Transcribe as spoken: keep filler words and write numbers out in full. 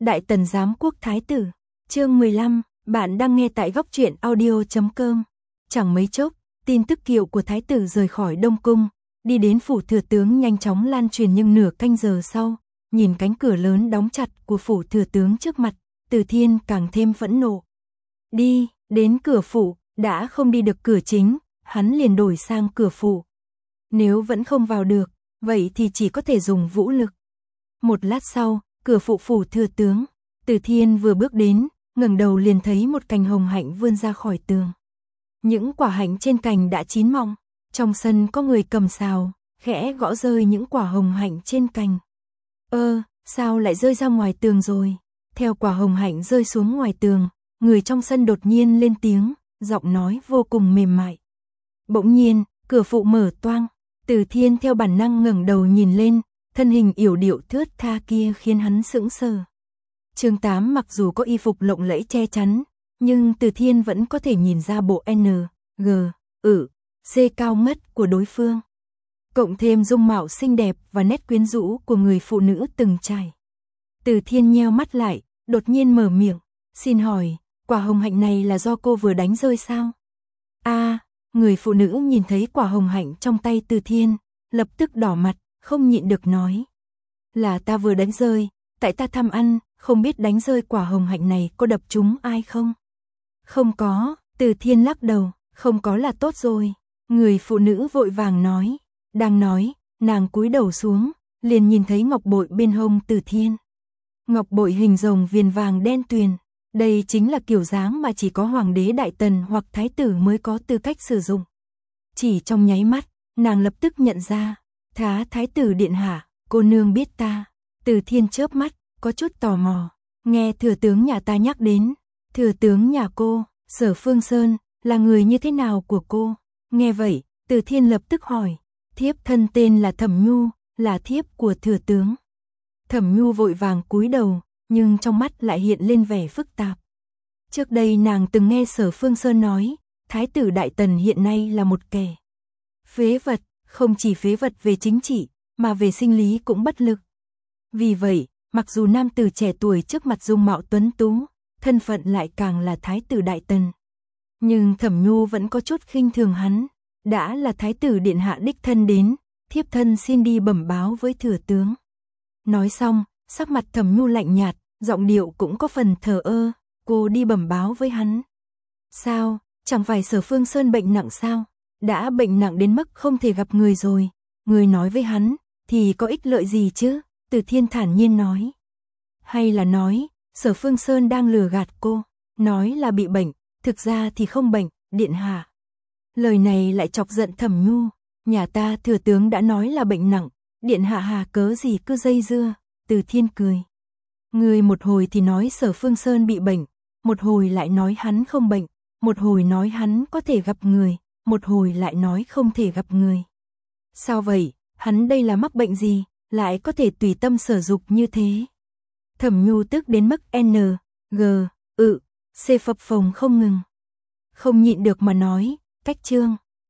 Đại Tần Giám Quốc Thái Tử, chương mười lăm, bạn đang nghe tại góc truyện audio chấm com. Chẳng mấy chốc, tin tức kiệu của Thái Tử rời khỏi Đông Cung, đi đến phủ thừa tướng nhanh chóng lan truyền, nhưng nửa canh giờ sau, nhìn cánh cửa lớn đóng chặt của phủ thừa tướng trước mặt, Từ Thiên càng thêm phẫn nộ. Đi, đến cửa phủ, đã không đi được cửa chính, hắn liền đổi sang cửa phủ. Nếu vẫn không vào được, vậy thì chỉ có thể dùng vũ lực. Một lát sau, cửa phụ phủ thừa tướng, Từ Thiên vừa bước đến, ngẩng đầu liền thấy một cành hồng hạnh vươn ra khỏi tường. Những quả hạnh trên cành đã chín mọng, trong sân có người cầm sào, khẽ gõ rơi những quả hồng hạnh trên cành. Ơ, sao lại rơi ra ngoài tường rồi? Theo quả hồng hạnh rơi xuống ngoài tường, người trong sân đột nhiên lên tiếng, giọng nói vô cùng mềm mại. Bỗng nhiên, cửa phụ mở toang, Từ Thiên theo bản năng ngẩng đầu nhìn lên, thân hình yểu điệu thướt tha kia khiến hắn sững sờ. Chương tám mặc dù có y phục lộng lẫy che chắn, nhưng Từ Thiên vẫn có thể nhìn ra bộ N, G, ự, C cao ngất của đối phương. Cộng thêm dung mạo xinh đẹp và nét quyến rũ của người phụ nữ từng trải. Từ Thiên nheo mắt lại, đột nhiên mở miệng, xin hỏi, quả hồng hạnh này là do cô vừa đánh rơi sao? A, người phụ nữ nhìn thấy quả hồng hạnh trong tay Từ Thiên, lập tức đỏ mặt, không nhịn được nói. Là ta vừa đánh rơi, tại ta tham ăn, không biết đánh rơi quả hồng hạnh này có đập trúng ai không? Không có, Từ Thiên lắc đầu, không có là tốt rồi. Người phụ nữ vội vàng nói, đang nói, nàng cúi đầu xuống, liền nhìn thấy ngọc bội bên hông Từ Thiên. Ngọc bội hình rồng viền vàng đen tuyền, đây chính là kiểu dáng mà chỉ có hoàng đế Đại Tần hoặc thái tử mới có tư cách sử dụng. Chỉ trong nháy mắt, nàng lập tức nhận ra, thá thái tử điện hạ, cô nương biết ta. Từ Thiên chớp mắt, có chút tò mò, nghe thừa tướng nhà ta nhắc đến, thừa tướng nhà cô, Sở Phương Sơn, là người như thế nào của cô? Nghe vậy, Từ Thiên lập tức hỏi, thiếp thân tên là Thẩm Nhu, là thiếp của thừa tướng. Thẩm Nhu vội vàng cúi đầu, nhưng trong mắt lại hiện lên vẻ phức tạp. Trước đây nàng từng nghe Sở Phương Sơn nói, thái tử Đại Tần hiện nay là một kẻ phế vật, không chỉ phế vật về chính trị, mà về sinh lý cũng bất lực. Vì vậy, mặc dù nam tử trẻ tuổi trước mặt dung mạo tuấn tú, thân phận lại càng là thái tử Đại Tần, nhưng Thẩm Nhu vẫn có chút khinh thường hắn. Đã là thái tử điện hạ đích thân đến, thiếp thân xin đi bẩm báo với thừa tướng. Nói xong, sắc mặt Thẩm Nhu lạnh nhạt, giọng điệu cũng có phần thờ ơ, cô đi bẩm báo với hắn. Sao, chẳng phải Sở Phương Sơn bệnh nặng sao? Đã bệnh nặng đến mức không thể gặp người rồi, người nói với hắn, thì có ích lợi gì chứ? Từ Thiên thản nhiên nói. Hay là nói, Sở Phương Sơn đang lừa gạt cô, nói là bị bệnh, thực ra thì không bệnh, điện hạ. Lời này lại chọc giận Thẩm Nhu, nhà ta thừa tướng đã nói là bệnh nặng, điện hạ hà cớ gì cứ dây dưa. Từ Thiên cười. Người một hồi thì nói Sở Phương Sơn bị bệnh, một hồi lại nói hắn không bệnh, một hồi nói hắn có thể gặp người, một hồi lại nói không thể gặp người. Sao vậy, hắn đây là mắc bệnh gì, lại có thể tùy tâm sở dục như thế? Thẩm Nhu tức đến mức N, G, ự, C phập phồng không ngừng. Không nhịn được mà nói, cách trương,